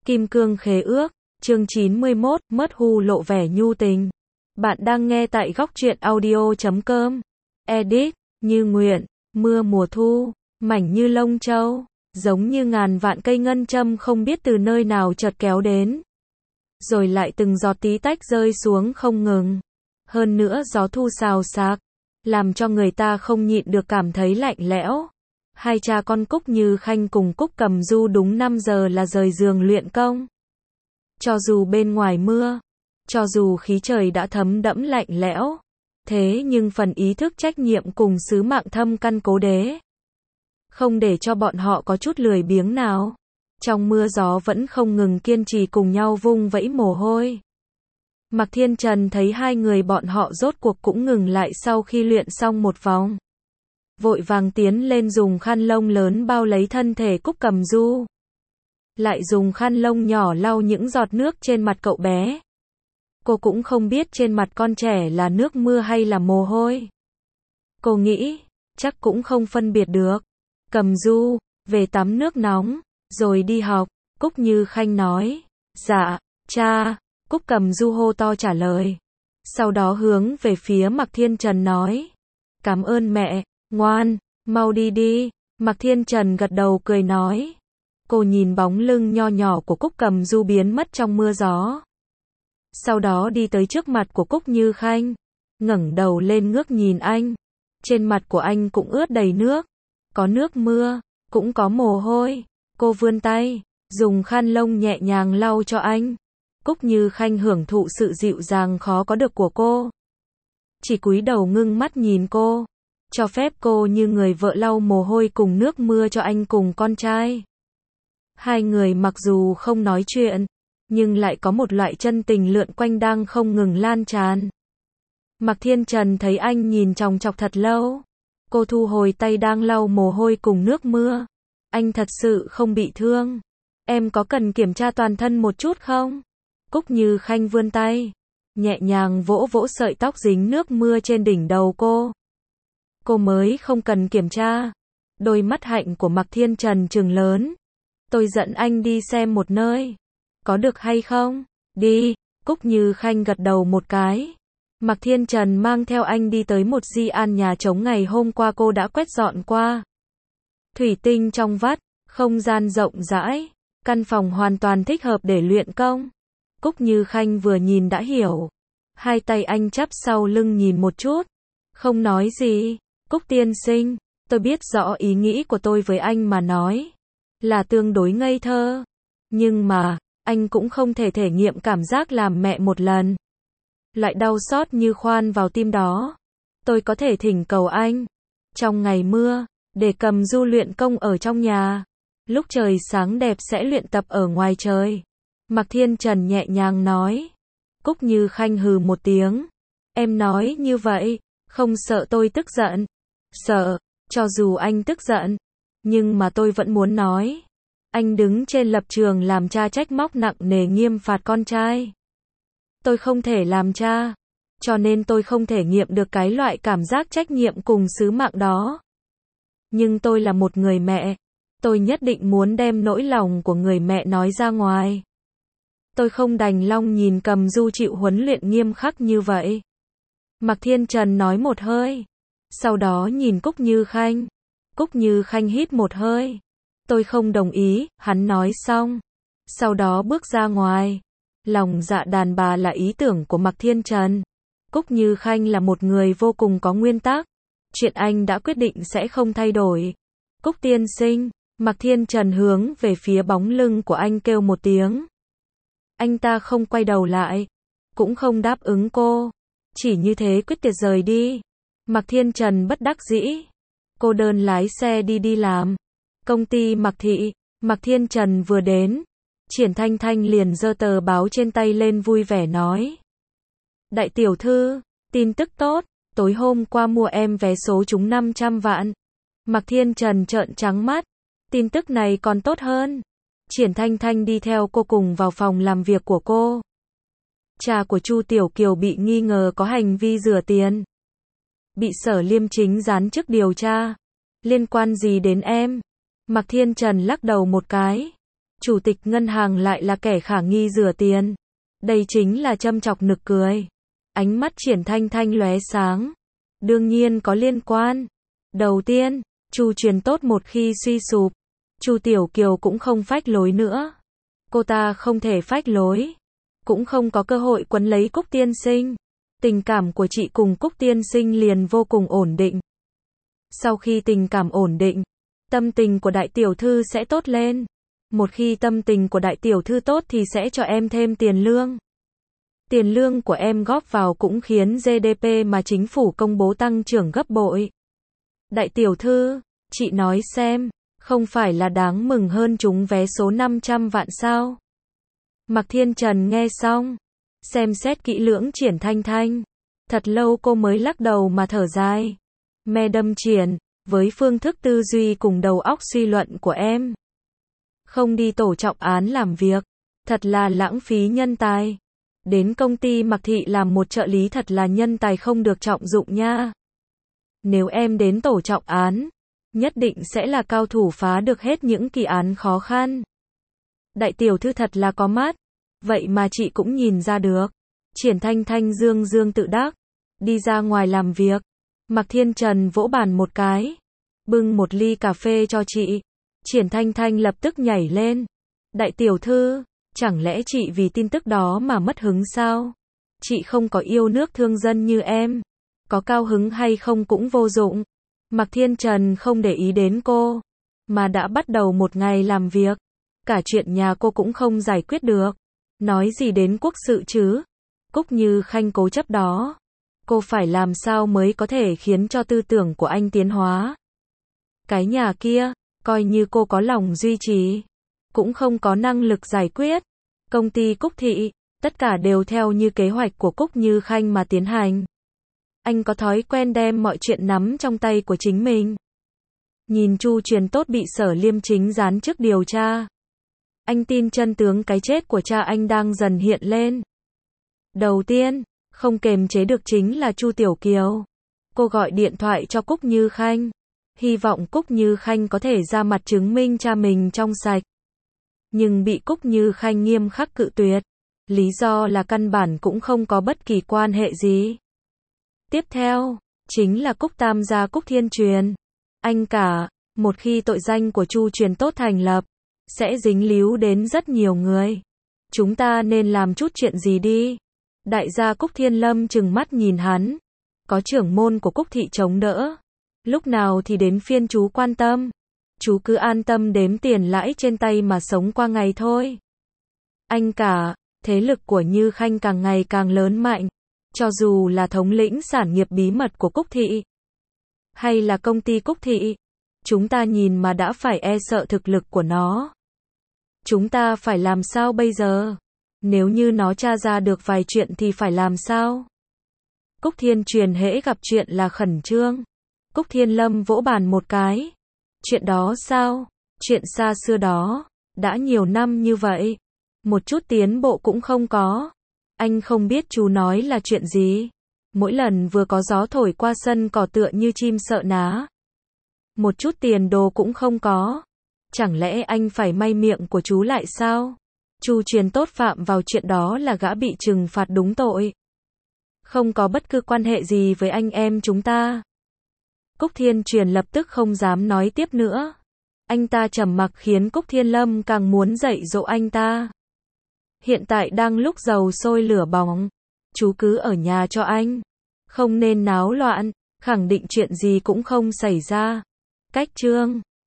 Kim cương khế ước, chương 91, mất hù lộ vẻ nhu tình. Bạn đang nghe tại góc truyện audio.com. Edit, như nguyện, mưa mùa thu, mảnh như lông châu, giống như ngàn vạn cây ngân châm không biết từ nơi nào chợt kéo đến. Rồi lại từng giọt tí tách rơi xuống không ngừng. Hơn nữa gió thu xào xạc, làm cho người ta không nhịn được cảm thấy lạnh lẽo. Hai cha con Cúc Như Khanh cùng Cúc Cầm Du đúng 5 giờ là rời giường luyện công. Cho dù bên ngoài mưa, cho dù khí trời đã thấm đẫm lạnh lẽo, thế nhưng phần ý thức trách nhiệm cùng sứ mạng thâm căn cố đế, không để cho bọn họ có chút lười biếng nào. Trong mưa gió vẫn không ngừng kiên trì cùng nhau vung vẫy mồ hôi. Mạc Thiên Trần thấy hai người bọn họ rốt cuộc cũng ngừng lại sau khi luyện xong một vòng. Vội vàng tiến lên dùng khăn lông lớn bao lấy thân thể Cúc Cầm Du. Lại dùng khăn lông nhỏ lau những giọt nước trên mặt cậu bé. Cô cũng không biết trên mặt con trẻ là nước mưa hay là mồ hôi. Cô nghĩ, chắc cũng không phân biệt được. Cầm Du, về tắm nước nóng, rồi đi học. Cúc Như Khanh nói, dạ, cha. Cúc Cầm Du hô to trả lời. Sau đó hướng về phía Mạc Thiên Trần nói, cảm ơn mẹ, ngoan, mau đi đi. Mạc Thiên Trần gật đầu cười nói. Cô nhìn bóng lưng nho nhỏ của Cúc Cầm Du biến mất trong mưa gió. Sau đó đi tới trước mặt của Cúc Như Khanh, ngẩng đầu lên ngước nhìn anh. Trên mặt của anh cũng ướt đầy nước, có nước mưa, cũng có mồ hôi. Cô vươn tay, dùng khăn lông nhẹ nhàng lau cho anh. Cúc Như Khanh hưởng thụ sự dịu dàng khó có được của cô. Chỉ cúi đầu ngưng mắt nhìn cô, cho phép cô như người vợ lau mồ hôi cùng nước mưa cho anh cùng con trai. Hai người mặc dù không nói chuyện, nhưng lại có một loại chân tình lượn quanh đang không ngừng lan tràn. Mạc Thiên Trần thấy anh nhìn chòng chọc thật lâu. Cô thu hồi tay đang lau mồ hôi cùng nước mưa. Anh thật sự không bị thương. Em có cần kiểm tra toàn thân một chút không? Cúc Như Khanh vươn tay, nhẹ nhàng vỗ vỗ sợi tóc dính nước mưa trên đỉnh đầu cô. Cô mới không cần kiểm tra. Đôi mắt hạnh của Mạc Thiên Trần trừng lớn. Tôi dẫn anh đi xem một nơi. Có được hay không? Đi. Cúc Như Khanh gật đầu một cái. Mạc Thiên Trần mang theo anh đi tới một di an nhà trống ngày hôm qua cô đã quét dọn qua. Thủy tinh trong vắt, không gian rộng rãi, căn phòng hoàn toàn thích hợp để luyện công. Cúc Như Khanh vừa nhìn đã hiểu. Hai tay anh chắp sau lưng nhìn một chút, không nói gì. Cúc tiên sinh, tôi biết rõ ý nghĩ của tôi với anh mà nói là tương đối ngây thơ. Nhưng mà, anh cũng không thể thể nghiệm cảm giác làm mẹ một lần. Loại đau xót như khoan vào tim đó. Tôi có thể thỉnh cầu anh, trong ngày mưa, để Cầm Du luyện công ở trong nhà. Lúc trời sáng đẹp sẽ luyện tập ở ngoài trời. Mạc Thiên Trần nhẹ nhàng nói. Cúc Như Khanh hừ một tiếng. Em nói như vậy, không sợ tôi tức giận? Sợ, cho dù anh tức giận. Nhưng mà tôi vẫn muốn nói. Anh đứng trên lập trường làm cha trách móc nặng nề nghiêm phạt con trai. Tôi không thể làm cha, cho nên tôi không thể nghiệm được cái loại cảm giác trách nhiệm cùng sứ mạng đó. Nhưng tôi là một người mẹ. Tôi nhất định muốn đem nỗi lòng của người mẹ nói ra ngoài. Tôi không đành lòng nhìn Cầm Du chịu huấn luyện nghiêm khắc như vậy. Mạc Thiên Trần nói một hơi. Sau đó nhìn Cúc Như Khanh. Cúc Như Khanh hít một hơi. Tôi không đồng ý, hắn nói xong. Sau đó bước ra ngoài. Lòng dạ đàn bà là ý tưởng của Mạc Thiên Trần. Cúc Như Khanh là một người vô cùng có nguyên tắc. Chuyện anh đã quyết định sẽ không thay đổi. Cúc tiên sinh, Mạc Thiên Trần hướng về phía bóng lưng của anh kêu một tiếng. Anh ta không quay đầu lại, cũng không đáp ứng cô. Chỉ như thế quyết tuyệt rời đi. Mạc Thiên Trần bất đắc dĩ. Cô đơn lái xe đi làm. Công ty Mạc Thị. Mạc Thiên Trần vừa đến. Triển Thanh Thanh liền giơ tờ báo trên tay lên vui vẻ nói. Đại tiểu thư, tin tức tốt, tối hôm qua mua em vé số trúng 500 vạn. Mạc Thiên Trần trợn trắng mắt. Tin tức này còn tốt hơn. Triển Thanh Thanh đi theo cô cùng vào phòng làm việc của cô. Cha của Chu Tiểu Kiều bị nghi ngờ có hành vi rửa tiền. Bị Sở Liêm Chính giáng chức điều tra. Liên quan gì đến em? Mạc Thiên Trần lắc đầu một cái. Chủ tịch ngân hàng lại là kẻ khả nghi rửa tiền. Đây chính là châm chọc nực cười. Ánh mắt Triển Thanh Thanh lóe sáng. Đương nhiên có liên quan. Đầu tiên, Chu Truyền Tốt một khi suy sụp, Chu Tiểu Kiều cũng không phách lối nữa. Cô ta không thể phách lối, cũng không có cơ hội quấn lấy Cúc tiên sinh. Tình cảm của chị cùng Cúc tiên sinh liền vô cùng ổn định. Sau khi tình cảm ổn định, tâm tình của đại tiểu thư sẽ tốt lên. Một khi tâm tình của đại tiểu thư tốt thì sẽ cho em thêm tiền lương. Tiền lương của em góp vào cũng khiến GDP mà chính phủ công bố tăng trưởng gấp bội. Đại tiểu thư, chị nói xem, không phải là đáng mừng hơn trúng vé số 500 vạn sao? Mạc Thiên Trần nghe xong, xem xét kỹ lưỡng Triển Thanh Thanh. Thật lâu cô mới lắc đầu mà thở dài. Madam Triển, với phương thức tư duy cùng đầu óc suy luận của em, không đi tổ trọng án làm việc, thật là lãng phí nhân tài. Đến công ty Mạc Thị làm một trợ lý thật là nhân tài không được trọng dụng nha. Nếu em đến tổ trọng án, nhất định sẽ là cao thủ phá được hết những kỳ án khó khăn. Đại tiểu thư thật là có mắt, vậy mà chị cũng nhìn ra được. Triển Thanh Thanh dương dương tự đắc, đi ra ngoài làm việc. Mạc Thiên Trần vỗ bàn một cái, bưng một ly cà phê cho chị. Triển Thanh Thanh lập tức nhảy lên. Đại tiểu thư, chẳng lẽ chị vì tin tức đó mà mất hứng sao? Chị không có yêu nước thương dân như em, có cao hứng hay không cũng vô dụng. Mạc Thiên Trần không để ý đến cô, mà đã bắt đầu một ngày làm việc. Cả chuyện nhà cô cũng không giải quyết được. Nói gì đến quốc sự chứ? Cúc Như Khanh cố chấp đó. Cô phải làm sao mới có thể khiến cho tư tưởng của anh tiến hóa? Cái nhà kia, coi như cô có lòng duy trì, cũng không có năng lực giải quyết. Công ty Cúc Thị, tất cả đều theo như kế hoạch của Cúc Như Khanh mà tiến hành. Anh có thói quen đem mọi chuyện nắm trong tay của chính mình. Nhìn Chu Truyền Tốt bị Sở Liêm Chính giáng chức điều tra, anh tin chân tướng cái chết của cha anh đang dần hiện lên. Đầu tiên, không kềm chế được chính là Chu Tiểu Kiều. Cô gọi điện thoại cho Cúc Như Khanh, hy vọng Cúc Như Khanh có thể ra mặt chứng minh cha mình trong sạch. Nhưng bị Cúc Như Khanh nghiêm khắc cự tuyệt. Lý do là căn bản cũng không có bất kỳ quan hệ gì. Tiếp theo, chính là Cúc Tam gia Cúc Thiên Truyền. Anh cả, một khi tội danh của Chu Truyền Tốt thành lập, sẽ dính líu đến rất nhiều người. Chúng ta nên làm chút chuyện gì đi. Đại gia Cúc Thiên Lâm trừng mắt nhìn hắn. Có trưởng môn của Cúc Thị chống đỡ. Lúc nào thì đến phiên chú quan tâm. Chú cứ an tâm đếm tiền lãi trên tay mà sống qua ngày thôi. Anh cả, thế lực của Như Khanh càng ngày càng lớn mạnh. Cho dù là thống lĩnh sản nghiệp bí mật của Cúc Thị, hay là công ty Cúc Thị, chúng ta nhìn mà đã phải e sợ thực lực của nó. Chúng ta phải làm sao bây giờ? Nếu như nó tra ra được vài chuyện thì phải làm sao? Cúc Thiên Truyền hễ gặp chuyện là khẩn trương. Cúc Thiên Lâm vỗ bàn một cái. Chuyện đó sao? Chuyện xa xưa đó. Đã nhiều năm như vậy. Một chút tiến bộ cũng không có. Anh không biết chú nói là chuyện gì. Mỗi lần vừa có gió thổi qua sân cỏ tựa như chim sợ ná. Một chút tiền đồ cũng không có. Chẳng lẽ anh phải may miệng của chú lại sao? Chu Truyền Tốt phạm vào chuyện đó là gã bị trừng phạt đúng tội. Không có bất cứ quan hệ gì với anh em chúng ta. Cúc Thiên Truyền lập tức không dám nói tiếp nữa. Anh ta trầm mặc khiến Cúc Thiên Lâm càng muốn dạy dỗ anh ta. Hiện tại đang lúc dầu sôi lửa bỏng. Chú cứ ở nhà cho anh. Không nên náo loạn, khẳng định chuyện gì cũng không xảy ra. Cách chương